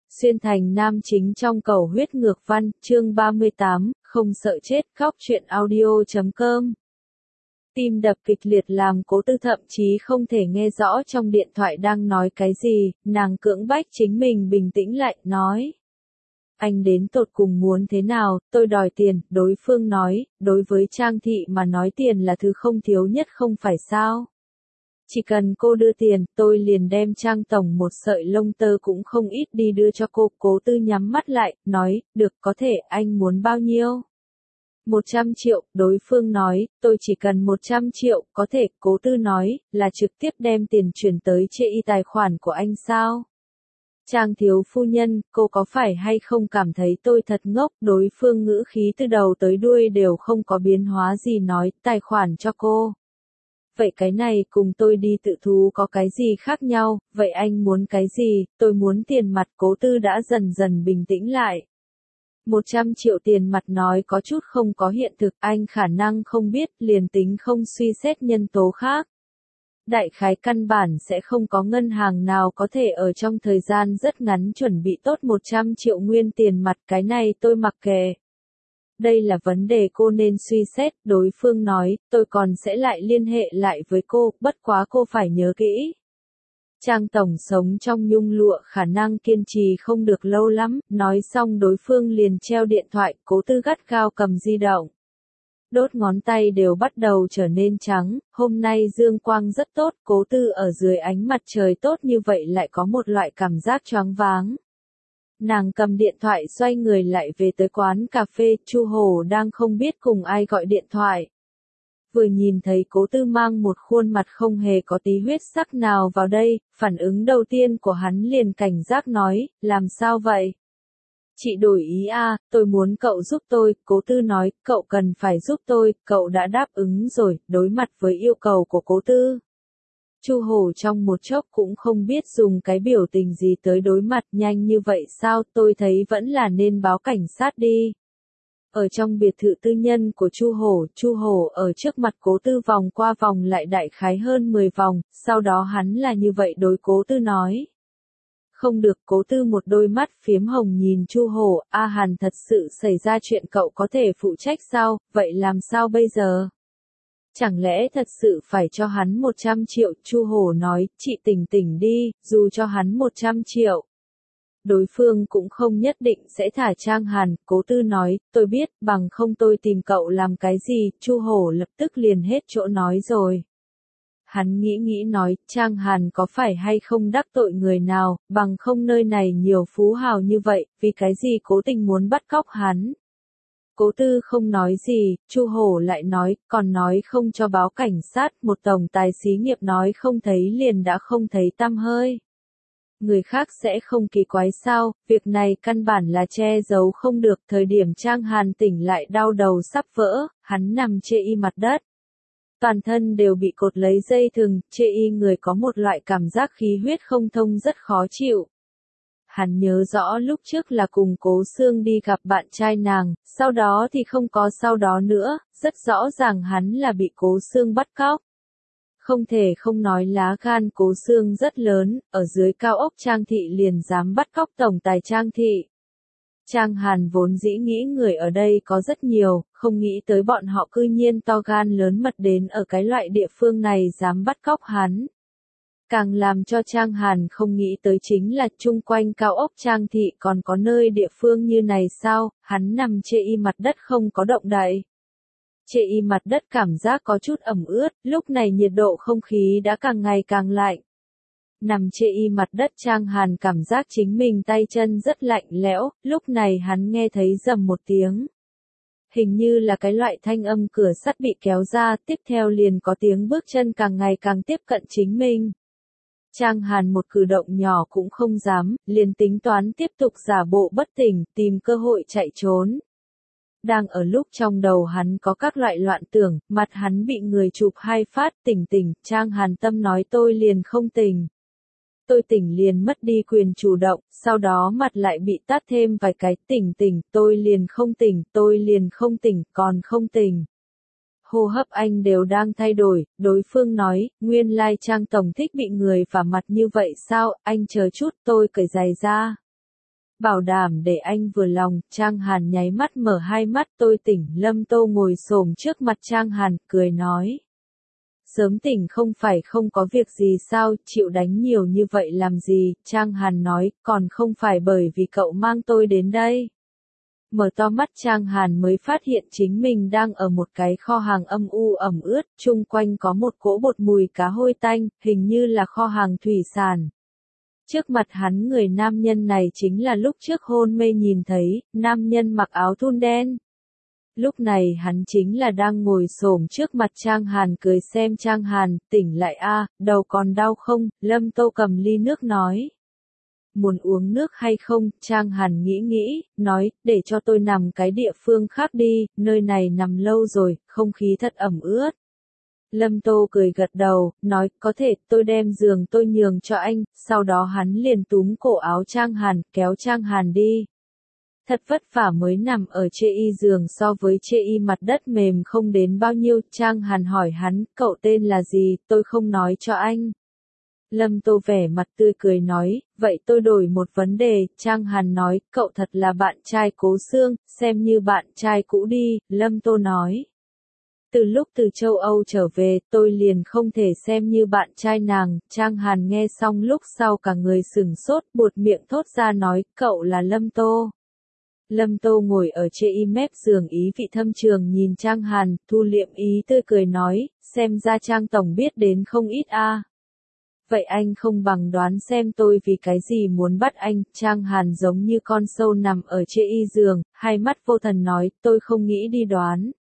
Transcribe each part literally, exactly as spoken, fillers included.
Xuyên thành nam chính trong Cầu huyết ngược văn, chương ba mươi tám, không sợ chết, khóc truyện audio chấm com. Tim đập kịch liệt làm Cố Tư thậm chí không thể nghe rõ trong điện thoại đang nói cái gì, nàng cưỡng bách chính mình bình tĩnh lại, nói. Anh đến tột cùng muốn thế nào, tôi đòi tiền, đối phương nói, đối với Trang Thị mà nói tiền là thứ không thiếu nhất không phải sao. Chỉ cần cô đưa tiền, tôi liền đem Trang tổng một sợi lông tơ cũng không ít đi đưa cho cô. Cố Tư nhắm mắt lại, nói, được, có thể, anh muốn bao nhiêu? một trăm triệu, đối phương nói, tôi chỉ cần một trăm triệu, có thể, Cố Tư nói, là trực tiếp đem tiền chuyển tới chê y tài khoản của anh sao? Trang thiếu phu nhân, cô có phải hay không cảm thấy tôi thật ngốc? Đối phương ngữ khí từ đầu tới đuôi đều không có biến hóa gì, nói, tài khoản cho cô. Vậy cái này cùng tôi đi tự thú có cái gì khác nhau, vậy anh muốn cái gì? Tôi muốn tiền mặt. Cố Tư đã dần dần bình tĩnh lại. một trăm triệu tiền mặt nói có chút không có hiện thực, anh khả năng không biết, liền tính không suy xét nhân tố khác. Đại khái căn bản sẽ không có ngân hàng nào có thể ở trong thời gian rất ngắn chuẩn bị tốt một trăm triệu nguyên tiền mặt, cái này tôi mặc kệ. Đây là vấn đề cô nên suy xét, đối phương nói, tôi còn sẽ lại liên hệ lại với cô, bất quá cô phải nhớ kỹ. Trang tổng sống trong nhung lụa khả năng kiên trì không được lâu lắm, nói xong đối phương liền treo điện thoại. Cố Tư gắt gao cầm di động. Đốt ngón tay đều bắt đầu trở nên trắng, hôm nay dương quang rất tốt, Cố Tư ở dưới ánh mặt trời tốt như vậy lại có một loại cảm giác choáng váng. Nàng cầm điện thoại xoay người lại về tới quán cà phê, Chu Hổ đang không biết cùng ai gọi điện thoại. Vừa nhìn thấy Cố Tư mang một khuôn mặt không hề có tí huyết sắc nào vào đây, phản ứng đầu tiên của hắn liền cảnh giác nói, làm sao vậy? Chị đổi ý à, tôi muốn cậu giúp tôi. Cố Tư nói, cậu cần phải giúp tôi, cậu đã đáp ứng rồi. Đối mặt với yêu cầu của Cố Tư, Chu Hổ trong một chốc cũng không biết dùng cái biểu tình gì tới đối mặt. Nhanh như vậy sao? Tôi thấy vẫn là nên báo cảnh sát đi. Ở trong biệt thự tư nhân của Chu Hổ, Chu Hổ ở trước mặt Cố Tư vòng qua vòng lại đại khái hơn mười vòng, sau đó hắn là như vậy đối Cố Tư nói. Không được. Cố Tư một đôi mắt phiếm hồng nhìn Chu Hổ, A Hàn thật sự xảy ra chuyện cậu có thể phụ trách sao, vậy làm sao bây giờ? Chẳng lẽ thật sự phải cho hắn một trăm triệu? Chu Hổ nói, chị tỉnh tỉnh đi, dù cho hắn một trăm triệu. Đối phương cũng không nhất định sẽ thả Trang Hàn. Cố Tư nói, tôi biết, bằng không tôi tìm cậu làm cái gì? Chu Hổ lập tức liền hết chỗ nói rồi. Hắn nghĩ nghĩ nói, Trang Hàn có phải hay không đắc tội người nào, bằng không nơi này nhiều phú hào như vậy, vì cái gì cố tình muốn bắt cóc hắn? Cố Tư không nói gì, Chu Hổ lại nói, còn nói không cho báo cảnh sát, một tổng tài xí nghiệp nói không thấy liền đã không thấy tăm hơi. Người khác sẽ không kỳ quái sao, việc này căn bản là che giấu không được. Thời điểm Trang Hàn tỉnh lại đau đầu sắp vỡ, hắn nằm chê y mặt đất. Toàn thân đều bị cột lấy dây thừng, chê y người có một loại cảm giác khí huyết không thông rất khó chịu. Hắn nhớ rõ lúc trước là cùng Cố Sương đi gặp bạn trai nàng, sau đó thì không có sau đó nữa, rất rõ ràng hắn là bị Cố Sương bắt cóc. Không thể không nói lá gan Cố Sương rất lớn, ở dưới cao ốc Trang Thị liền dám bắt cóc tổng tài Trang Thị. Trang Hàn vốn dĩ nghĩ người ở đây có rất nhiều, không nghĩ tới bọn họ cư nhiên to gan lớn mật đến ở cái loại địa phương này dám bắt cóc hắn. Càng làm cho Trang Hàn không nghĩ tới chính là chung quanh cao ốc Trang Thị còn có nơi địa phương như này sao, hắn nằm chê y mặt đất không có động đậy. Chê y mặt đất cảm giác có chút ẩm ướt, lúc này nhiệt độ không khí đã càng ngày càng lạnh. Nằm chê y mặt đất Trang Hàn cảm giác chính mình tay chân rất lạnh lẽo, lúc này hắn nghe thấy rầm một tiếng. Hình như là cái loại thanh âm cửa sắt bị kéo ra, tiếp theo liền có tiếng bước chân càng ngày càng tiếp cận chính mình. Trang Hàn một cử động nhỏ cũng không dám, liền tính toán tiếp tục giả bộ bất tỉnh, tìm cơ hội chạy trốn. Đang ở lúc trong đầu hắn có các loại loạn tưởng, mặt hắn bị người chụp hai phát, tỉnh tỉnh, Trang Hàn tâm nói tôi liền không tỉnh. Tôi tỉnh liền mất đi quyền chủ động, sau đó mặt lại bị tát thêm vài cái, tỉnh tỉnh, tôi liền không tỉnh, tôi liền không tỉnh, còn không tỉnh. Hô hấp anh đều đang thay đổi, đối phương nói, nguyên lai Trang tổng thích bị người vả mặt như vậy sao, anh chờ chút, tôi cởi giày ra. Bảo đảm để anh vừa lòng, Trang Hàn nháy mắt mở hai mắt tôi tỉnh, Lâm Tô ngồi xổm trước mặt Trang Hàn, cười nói. Sớm tỉnh không phải không có việc gì sao, chịu đánh nhiều như vậy làm gì, Trang Hàn nói, còn không phải bởi vì cậu mang tôi đến đây. Mở to mắt Trang Hàn mới phát hiện chính mình đang ở một cái kho hàng âm u ẩm ướt, chung quanh có một cỗ bột mùi cá hôi tanh, hình như là kho hàng thủy sản. Trước mặt hắn người nam nhân này chính là lúc trước hôn mê nhìn thấy, nam nhân mặc áo thun đen. Lúc này hắn chính là đang ngồi xổm trước mặt Trang Hàn cười xem Trang Hàn, tỉnh lại a, đầu còn đau không, Lâm Tô cầm ly nước nói. Muốn uống nước hay không, Trang Hàn nghĩ nghĩ, nói, để cho tôi nằm cái địa phương khác đi, nơi này nằm lâu rồi, không khí thật ẩm ướt. Lâm Tô cười gật đầu, nói, có thể, tôi đem giường tôi nhường cho anh, sau đó hắn liền túm cổ áo Trang Hàn, kéo Trang Hàn đi. Thật vất vả mới nằm ở chê y giường so với chê y mặt đất mềm không đến bao nhiêu, Trang Hàn hỏi hắn, cậu tên là gì, tôi không nói cho anh. Lâm Tô vẻ mặt tươi cười nói, vậy tôi đổi một vấn đề, Trang Hàn nói, cậu thật là bạn trai Cố Xương, xem như bạn trai cũ đi, Lâm Tô nói. Từ lúc từ châu Âu trở về, tôi liền không thể xem như bạn trai nàng, Trang Hàn nghe xong lúc sau cả người sửng sốt, buột miệng thốt ra nói, cậu là Lâm Tô. Lâm Tô ngồi ở chê y mép giường ý vị thâm trường nhìn Trang Hàn, thu liệm ý tươi cười nói, xem ra Trang Tổng biết đến không ít a. Vậy anh không bằng đoán xem tôi vì cái gì muốn bắt anh, Trang Hàn giống như con sâu nằm ở chê y giường, hai mắt vô thần nói, tôi không nghĩ đi đoán.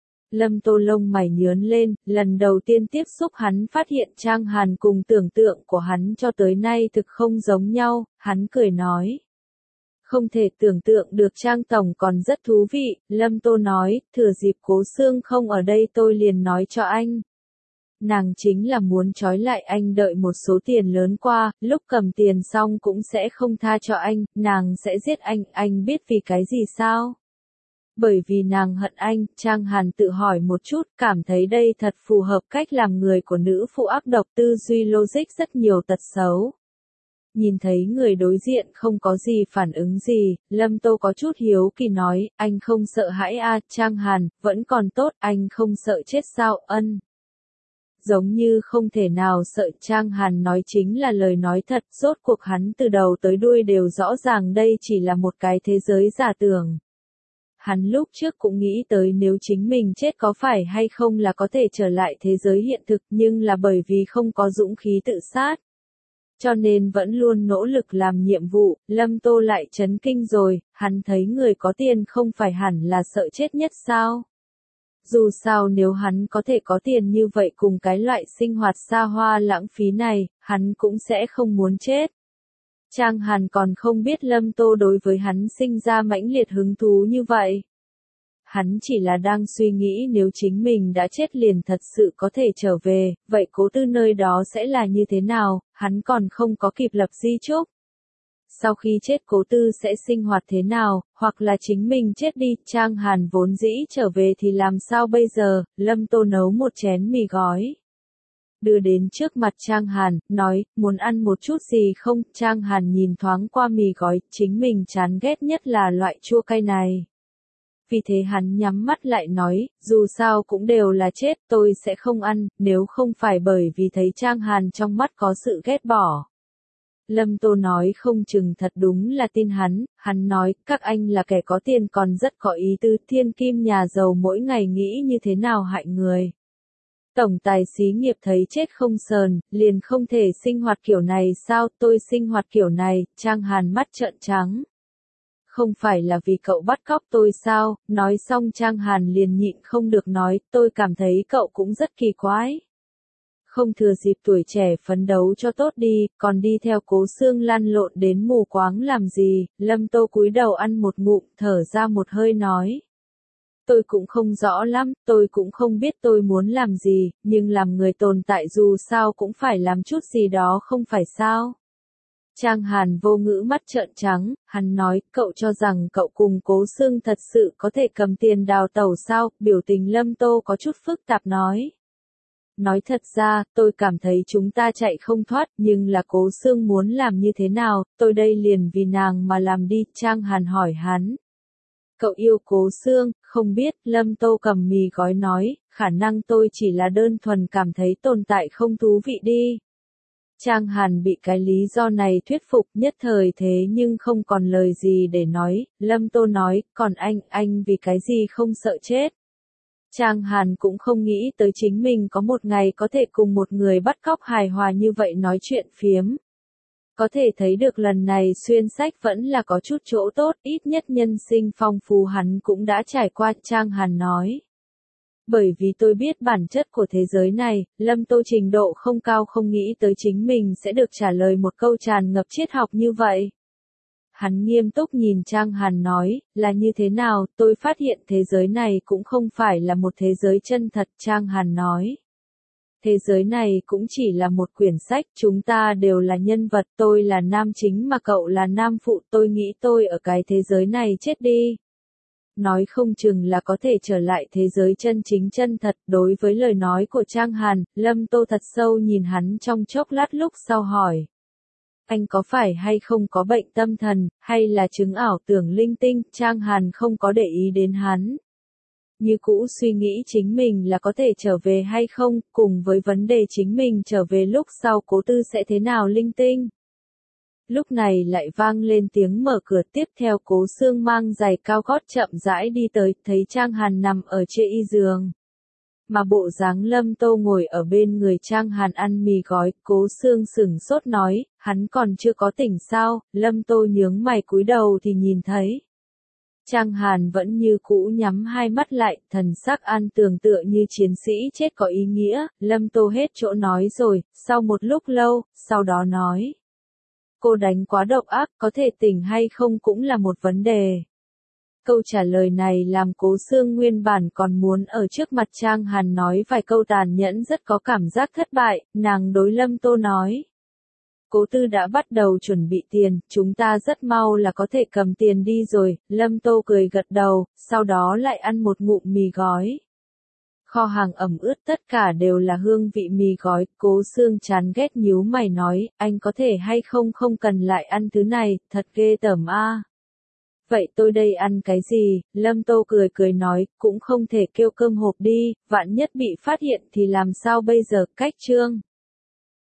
Lâm Tô lông mày nhướn lên, lần đầu tiên tiếp xúc hắn phát hiện Trang Hàn cùng tưởng tượng của hắn cho tới nay thực không giống nhau, hắn cười nói. Không thể tưởng tượng được Trang Tổng còn rất thú vị, Lâm Tô nói, thừa dịp Cố Xương không ở đây tôi liền nói cho anh. Nàng chính là muốn trói lại anh đợi một số tiền lớn qua, lúc cầm tiền xong cũng sẽ không tha cho anh, nàng sẽ giết anh, anh biết vì cái gì sao? Bởi vì nàng hận anh, Trang Hàn tự hỏi một chút, cảm thấy đây thật phù hợp cách làm người của nữ phụ ác độc, tư duy logic rất nhiều tật xấu. Nhìn thấy người đối diện không có gì phản ứng gì, Lâm Tô có chút hiếu kỳ nói, anh không sợ hãi a, Trang Hàn, vẫn còn tốt, anh không sợ chết sao, ân. Giống như không thể nào sợ, Trang Hàn nói chính là lời nói thật, rốt cuộc hắn từ đầu tới đuôi đều rõ ràng đây chỉ là một cái thế giới giả tưởng. Hắn lúc trước cũng nghĩ tới nếu chính mình chết có phải hay không là có thể trở lại thế giới hiện thực, nhưng là bởi vì không có dũng khí tự sát. Cho nên vẫn luôn nỗ lực làm nhiệm vụ, Lâm Tô lại chấn kinh rồi, hắn thấy người có tiền không phải hẳn là sợ chết nhất sao? Dù sao nếu hắn có thể có tiền như vậy cùng cái loại sinh hoạt xa hoa lãng phí này, hắn cũng sẽ không muốn chết. Trang Hàn còn không biết Lâm Tô đối với hắn sinh ra mãnh liệt hứng thú như vậy. Hắn chỉ là đang suy nghĩ nếu chính mình đã chết liền thật sự có thể trở về, vậy Cố Tư nơi đó sẽ là như thế nào, hắn còn không có kịp lập di chúc. Sau khi chết Cố Tư sẽ sinh hoạt thế nào, hoặc là chính mình chết đi, Trang Hàn vốn dĩ trở về thì làm sao bây giờ, Lâm Tô nấu một chén mì gói. Đưa đến trước mặt Trang Hàn, nói, muốn ăn một chút gì không, Trang Hàn nhìn thoáng qua mì gói, chính mình chán ghét nhất là loại chua cay này. Vì thế hắn nhắm mắt lại nói, dù sao cũng đều là chết, tôi sẽ không ăn, nếu không phải bởi vì thấy Trang Hàn trong mắt có sự ghét bỏ. Lâm Tô nói không chừng thật đúng là tin hắn, hắn nói, các anh là kẻ có tiền còn rất có ý tư, thiên kim nhà giàu mỗi ngày nghĩ như thế nào hại người. Tổng tài xí nghiệp thấy chết không sờn, liền không thể sinh hoạt kiểu này sao, tôi sinh hoạt kiểu này, Trang Hàn mắt trợn trắng. Không phải là vì cậu bắt cóc tôi sao, nói xong Trang Hàn liền nhịn không được nói, tôi cảm thấy cậu cũng rất kỳ quái. Không thừa dịp tuổi trẻ phấn đấu cho tốt đi, còn đi theo Cố Xương lăn lộn đến mù quáng làm gì, Lâm Tô cúi đầu ăn một ngụm, thở ra một hơi nói. Tôi cũng không rõ lắm, tôi cũng không biết tôi muốn làm gì, nhưng làm người tồn tại dù sao cũng phải làm chút gì đó không phải sao. Trang Hàn vô ngữ mắt trợn trắng, hắn nói, cậu cho rằng cậu cùng Cố Xương thật sự có thể cầm tiền đào tẩu sao, biểu tình Lâm Tô có chút phức tạp nói. Nói thật ra, tôi cảm thấy chúng ta chạy không thoát, nhưng là Cố Sương muốn làm như thế nào, tôi đây liền vì nàng mà làm đi, Trang Hàn hỏi hắn. Cậu yêu Cố Sương, không biết, Lâm Tô cầm mì gói nói, khả năng tôi chỉ là đơn thuần cảm thấy tồn tại không thú vị đi. Trang Hàn bị cái lý do này thuyết phục nhất thời thế nhưng không còn lời gì để nói, Lâm Tô nói, còn anh, anh vì cái gì không sợ chết. Trang Hàn cũng không nghĩ tới chính mình có một ngày có thể cùng một người bắt cóc hài hòa như vậy nói chuyện phiếm. Có thể thấy được lần này xuyên sách vẫn là có chút chỗ tốt, ít nhất nhân sinh phong phú hắn cũng đã trải qua, Trang Hàn nói. Bởi vì tôi biết bản chất của thế giới này, Lâm Tô trình độ không cao không nghĩ tới chính mình sẽ được trả lời một câu tràn ngập triết học như vậy. Hắn nghiêm túc nhìn Trang Hàn nói, là như thế nào, tôi phát hiện thế giới này cũng không phải là một thế giới chân thật, Trang Hàn nói. Thế giới này cũng chỉ là một quyển sách, chúng ta đều là nhân vật, tôi là nam chính mà cậu là nam phụ, tôi nghĩ tôi ở cái thế giới này chết đi. Nói không chừng là có thể trở lại thế giới chân chính chân thật, đối với lời nói của Trang Hàn, Lâm Tô thật sâu nhìn hắn trong chốc lát lúc sau hỏi. Anh có phải hay không có bệnh tâm thần, hay là chứng ảo tưởng linh tinh, Trang Hàn không có để ý đến hắn. Như cũ suy nghĩ chính mình là có thể trở về hay không, cùng với vấn đề chính mình trở về lúc sau Cố Tư sẽ thế nào linh tinh. Lúc này lại vang lên tiếng mở cửa, tiếp theo Cố Sương mang giày cao gót chậm rãi đi tới, thấy Trang Hàn nằm ở trên y giường. Mà bộ dáng Lâm Tô ngồi ở bên người Trang Hàn ăn mì gói, Cố Sương sửng sốt nói, hắn còn chưa có tỉnh sao, Lâm Tô nhướng mày cúi đầu thì nhìn thấy. Trang Hàn vẫn như cũ nhắm hai mắt lại, thần sắc an tường tựa như chiến sĩ chết có ý nghĩa, Lâm Tô hết chỗ nói rồi, sau một lúc lâu, sau đó nói. Cô đánh quá độc ác, có thể tỉnh hay không cũng là một vấn đề. Câu trả lời này làm Cố Sương nguyên bản còn muốn ở trước mặt Trang Hàn nói vài câu tàn nhẫn rất có cảm giác thất bại, nàng đối Lâm Tô nói. Cố Tư đã bắt đầu chuẩn bị tiền, chúng ta rất mau là có thể cầm tiền đi rồi, Lâm Tô cười gật đầu, sau đó lại ăn một ngụm mì gói. Kho hàng ẩm ướt tất cả đều là hương vị mì gói, Cố Sương chán ghét nhíu mày nói, anh có thể hay không không cần lại ăn thứ này, thật ghê tởm a. Vậy tôi đây ăn cái gì, Lâm Tô cười cười nói, cũng không thể kêu cơm hộp đi, vạn nhất bị phát hiện thì làm sao bây giờ, cách chương.